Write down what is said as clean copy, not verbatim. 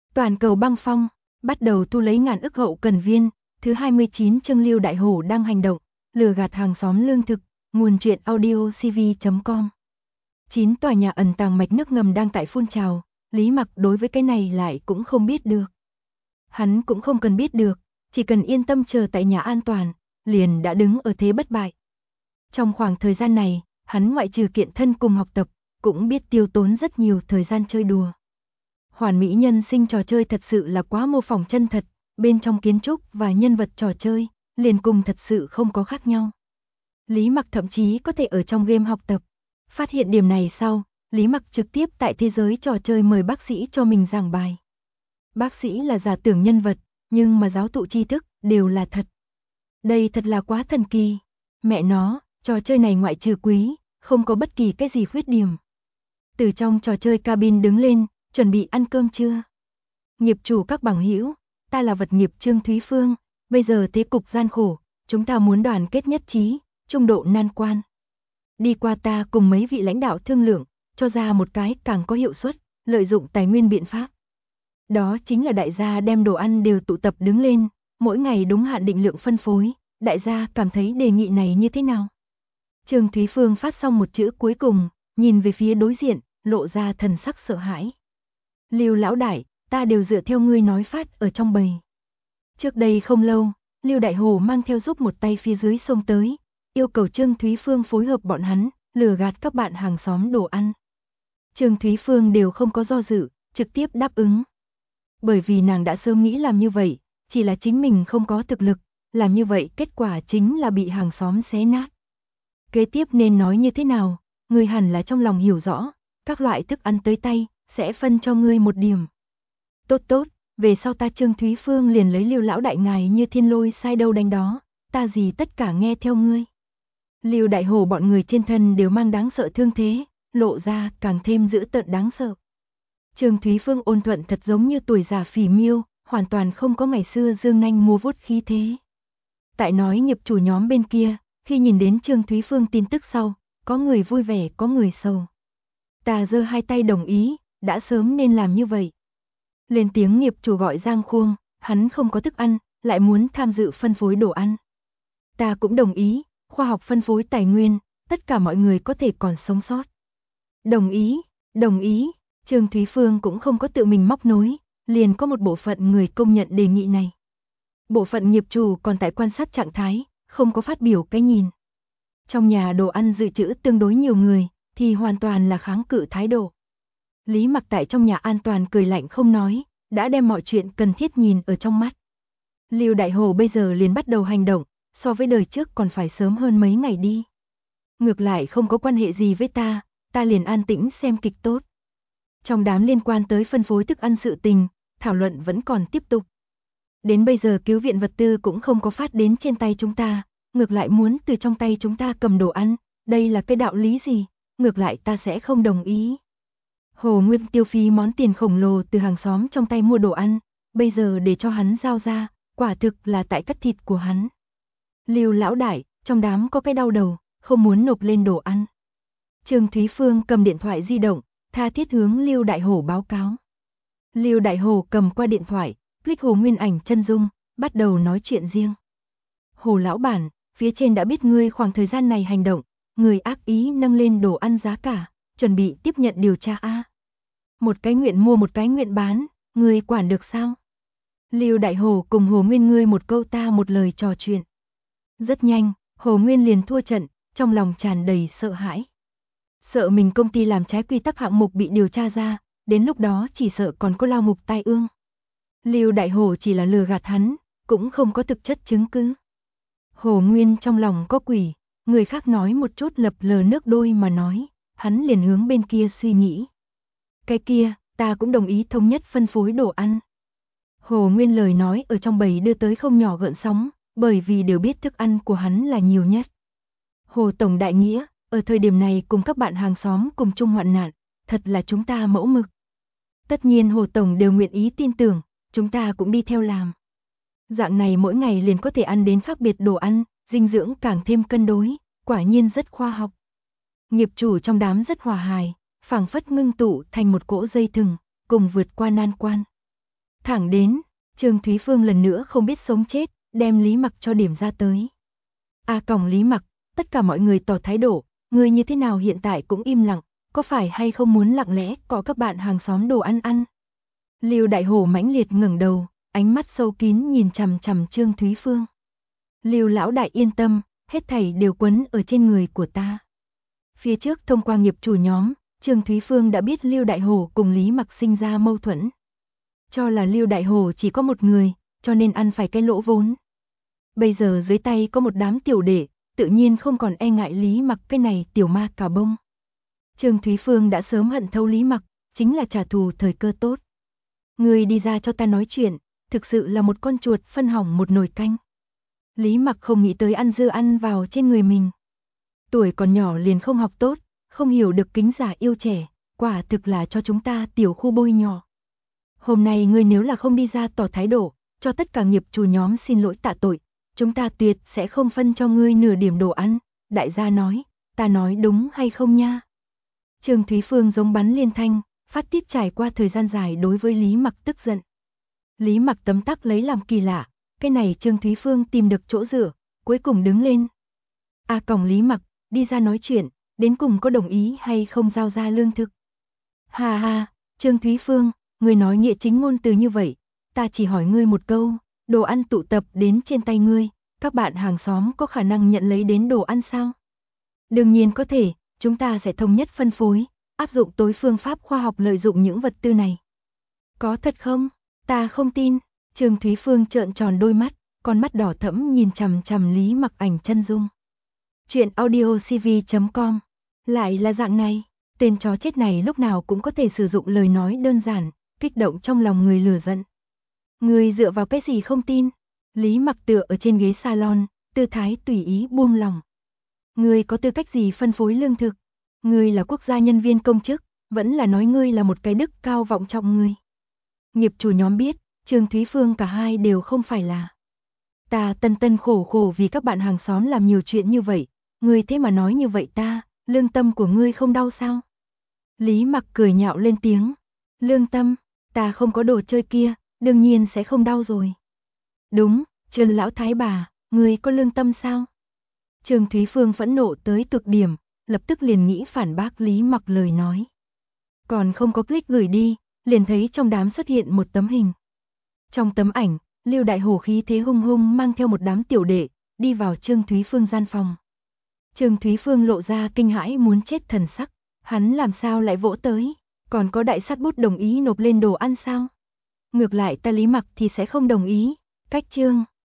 Toàn cầu băng phong, bắt đầu thu lấy ngàn ức hậu cần viên, thứ 29 chương Lưu Đại Hổ đang hành động, lừa gạt hàng xóm lương thực, nguồn truyện audio cv.com. 9 tòa nhà ẩn tàng mạch nước ngầm đang tại phun trào, Lý Mặc đối với cái này lại cũng không biết được. Hắn cũng không cần biết được, chỉ cần yên tâm chờ tại nhà an toàn, liền đã đứng ở thế bất bại. Trong khoảng thời gian này, hắn ngoại trừ kiện thân cùng học tập, cũng biết tiêu tốn rất nhiều thời gian chơi đùa. Hoàn mỹ nhân sinh trò chơi thật sự là quá mô phỏng chân thật, bên trong kiến trúc và nhân vật trò chơi, liền cùng thật sự không có khác nhau. Lý Mặc thậm chí có thể ở trong game học tập. Phát hiện điểm này sau, Lý Mặc trực tiếp tại thế giới trò chơi mời bác sĩ cho mình giảng bài. Bác sĩ là giả tưởng nhân vật, nhưng mà giáo thụ tri thức đều là thật. Đây thật là quá thần kỳ. Mẹ nó, trò chơi này ngoại trừ quý, không có bất kỳ cái gì khuyết điểm. Từ trong trò chơi cabin đứng lên, chuẩn bị ăn cơm trưa. Nghiệp chủ các bằng hữu, ta là vật nghiệp Trương Thúy Phương, bây giờ thế cục gian khổ, chúng ta muốn đoàn kết nhất trí, trung độ nan quan. Đi qua ta cùng mấy vị lãnh đạo thương lượng, cho ra một cái càng có hiệu suất, lợi dụng tài nguyên biện pháp. Đó chính là đại gia đem đồ ăn đều tụ tập đứng lên, mỗi ngày đúng hạn định lượng phân phối, đại gia cảm thấy đề nghị này như thế nào? Trương Thúy Phương phát xong một chữ cuối cùng, nhìn về phía đối diện, lộ ra thần sắc sợ hãi. Lưu lão đại, ta đều dựa theo ngươi nói phát ở trong bầy. Trước đây không lâu, Lưu Đại Hổ mang theo giúp một tay phía dưới sông tới, yêu cầu Trương Thúy Phương phối hợp bọn hắn, lừa gạt các bạn hàng xóm đồ ăn. Trương Thúy Phương đều không có do dự, trực tiếp đáp ứng. Bởi vì nàng đã sớm nghĩ làm như vậy, chỉ là chính mình không có thực lực, làm như vậy kết quả chính là bị hàng xóm xé nát. Kế tiếp nên nói như thế nào, ngươi hẳn là trong lòng hiểu rõ, các loại thức ăn tới tay, sẽ phân cho ngươi một điểm. Tốt tốt, về sau ta Trương Thúy Phương liền lấy Lưu lão đại ngài như thiên lôi sai đâu đánh đó, ta gì tất cả nghe theo ngươi. Lưu Đại Hổ bọn người trên thân đều mang đáng sợ thương thế, lộ ra càng thêm dữ tợn đáng sợ. Trương Thúy Phương ôn thuận thật giống như tuổi già phỉ miêu, hoàn toàn không có ngày xưa dương nanh múa vuốt khí thế. Tại nói nghiệp chủ nhóm bên kia, khi nhìn đến Trương Thúy Phương tin tức sau, có người vui vẻ có người sầu. Ta giơ hai tay đồng ý, đã sớm nên làm như vậy. Lên tiếng nghiệp chủ gọi Giang Khuông, hắn không có thức ăn, lại muốn tham dự phân phối đồ ăn. Ta cũng đồng ý, khoa học phân phối tài nguyên, tất cả mọi người có thể còn sống sót. Đồng ý, Trương Thúy Phương cũng không có tự mình móc nối, liền có một bộ phận người công nhận đề nghị này. Bộ phận nghiệp chủ còn tại quan sát trạng thái, không có phát biểu cái nhìn. Trong nhà đồ ăn dự trữ tương đối nhiều người, thì hoàn toàn là kháng cự thái độ. Lý Mặc tại trong nhà an toàn cười lạnh không nói, đã đem mọi chuyện cần thiết nhìn ở trong mắt. Lưu Đại Hổ bây giờ liền bắt đầu hành động, so với đời trước còn phải sớm hơn mấy ngày đi. Ngược lại không có quan hệ gì với ta liền an tĩnh xem kịch tốt. Trong đám liên quan tới phân phối thức ăn sự tình, thảo luận vẫn còn tiếp tục. Đến bây giờ cứu viện vật tư cũng không có phát đến trên tay chúng ta, ngược lại muốn từ trong tay chúng ta cầm đồ ăn, đây là cái đạo lý gì, ngược lại ta sẽ không đồng ý. Hồ Nguyên tiêu phí món tiền khổng lồ từ hàng xóm trong tay mua đồ ăn, bây giờ để cho hắn giao ra, quả thực là tại cắt thịt của hắn. Lưu lão đại, trong đám có cái đau đầu, không muốn nộp lên đồ ăn. Trương Thúy Phương cầm điện thoại di động, tha thiết hướng Lưu Đại Hổ báo cáo. Lưu Đại Hổ cầm qua điện thoại, click Hồ Nguyên ảnh chân dung, bắt đầu nói chuyện riêng. Hồ lão bản, phía trên đã biết ngươi khoảng thời gian này hành động, người ác ý nâng lên đồ ăn giá cả, chuẩn bị tiếp nhận điều tra a. Một cái nguyện mua một cái nguyện bán, ngươi quản được sao? Lưu Đại Hổ cùng Hồ Nguyên ngươi một câu ta một lời trò chuyện. Rất nhanh, Hồ Nguyên liền thua trận, trong lòng tràn đầy sợ hãi. Sợ mình công ty làm trái quy tắc hạng mục bị điều tra ra, đến lúc đó chỉ sợ còn có lao ngục tai ương. Lưu Đại Hổ chỉ là lừa gạt hắn, cũng không có thực chất chứng cứ. Hồ Nguyên trong lòng có quỷ, người khác nói một chút lập lờ nước đôi mà nói, hắn liền hướng bên kia suy nghĩ. Cái kia, ta cũng đồng ý thống nhất phân phối đồ ăn. Hồ Nguyên lời nói ở trong bầy đưa tới không nhỏ gợn sóng, bởi vì đều biết thức ăn của hắn là nhiều nhất. Hồ Tổng đại nghĩa, ở thời điểm này cùng các bạn hàng xóm cùng chung hoạn nạn, thật là chúng ta mẫu mực. Tất nhiên Hồ Tổng đều nguyện ý tin tưởng, chúng ta cũng đi theo làm. Dạng này mỗi ngày liền có thể ăn đến khác biệt đồ ăn, dinh dưỡng càng thêm cân đối, quả nhiên rất khoa học. Nghiệp chủ trong đám rất hòa hài, phảng phất ngưng tụ thành một cỗ dây thừng, cùng vượt qua nan quan. Thẳng đến, Trương Thúy Phương lần nữa không biết sống chết, đem Lý Mặc cho điểm ra tới. Còng Lý Mặc, tất cả mọi người tỏ thái độ, người như thế nào hiện tại cũng im lặng, có phải hay không muốn lặng lẽ có các bạn hàng xóm đồ ăn ăn? Lưu Đại Hổ mãnh liệt ngẩng đầu, ánh mắt sâu kín nhìn chằm chằm Trương Thúy Phương. Lưu lão đại yên tâm, hết thảy đều quấn ở trên người của ta. Phía trước thông qua nghiệp chủ nhóm, Trương Thúy Phương đã biết Lưu Đại Hổ cùng Lý Mặc sinh ra mâu thuẫn. Cho là Lưu Đại Hổ chỉ có một người, cho nên ăn phải cái lỗ vốn. Bây giờ dưới tay có một đám tiểu đệ, tự nhiên không còn e ngại Lý Mặc cái này tiểu ma cà bông. Trương Thúy Phương đã sớm hận thấu Lý Mặc, chính là trả thù thời cơ tốt. Người đi ra cho ta nói chuyện, thực sự là một con chuột phân hỏng một nồi canh. Lý Mặc không nghĩ tới ăn dưa ăn vào trên người mình. Tuổi còn nhỏ liền không học tốt, không hiểu được kính già yêu trẻ, quả thực là cho chúng ta tiểu khu bôi nhỏ. Hôm nay ngươi nếu là không đi ra tỏ thái độ, cho tất cả nghiệp chủ nhóm xin lỗi tạ tội, chúng ta tuyệt sẽ không phân cho ngươi nửa điểm đồ ăn. Đại gia nói, ta nói đúng hay không nha? Trương Thúy Phương giống bắn liên thanh, phát tiết trải qua thời gian dài đối với Lý Mặc tức giận. Lý Mặc tấm tắc lấy làm kỳ lạ, cái này Trương Thúy Phương tìm được chỗ dựa, cuối cùng đứng lên. Còng Lý Mặc, đi ra nói chuyện, đến cùng có đồng ý hay không giao ra lương thực? Hà hà, Trương Thúy Phương, ngươi nói nghĩa chính ngôn từ như vậy, ta chỉ hỏi ngươi một câu, đồ ăn tụ tập đến trên tay ngươi, các bạn hàng xóm có khả năng nhận lấy đến đồ ăn sao? Đương nhiên có thể, chúng ta sẽ thống nhất phân phối, áp dụng tối phương pháp khoa học lợi dụng những vật tư này. Có thật không? Ta không tin. Trương Thúy Phương trợn tròn đôi mắt, con mắt đỏ thẫm nhìn chằm chằm Lý Mặc ảnh chân dung. Chuyện audiocv.com. Lại là dạng này, tên chó chết này lúc nào cũng có thể sử dụng lời nói đơn giản, kích động trong lòng người lừa giận. Người dựa vào cái gì không tin? Lý Mặc tựa ở trên ghế salon, tư thái tùy ý buông lòng. Ngươi có tư cách gì phân phối lương thực? Ngươi là quốc gia nhân viên công chức, vẫn là nói ngươi là một cái đức cao vọng trọng ngươi. Nghiệp chủ nhóm biết, Trương Thúy Phương cả hai đều không phải là. Ta tân tân khổ khổ vì các bạn hàng xóm làm nhiều chuyện như vậy, ngươi thế mà nói như vậy ta, lương tâm của ngươi không đau sao? Lý Mặc cười nhạo lên tiếng. Lương tâm, ta không có đồ chơi kia, đương nhiên sẽ không đau rồi. Đúng, Trương lão thái bà, ngươi có lương tâm sao? Trương Thúy Phương phẫn nộ tới cực điểm, lập tức liền nghĩ phản bác Lý Mặc lời nói. Còn không có click gửi đi, liền thấy trong đám xuất hiện một tấm hình. Trong tấm ảnh, Lưu Đại Hổ khí thế hung hung mang theo một đám tiểu đệ, đi vào Trương Thúy Phương gian phòng. Trương Thúy Phương lộ ra kinh hãi muốn chết thần sắc, hắn làm sao lại vỗ tới, còn có đại sát bút đồng ý nộp lên đồ ăn sao? Ngược lại ta Lý Mặc thì sẽ không đồng ý, cách Trương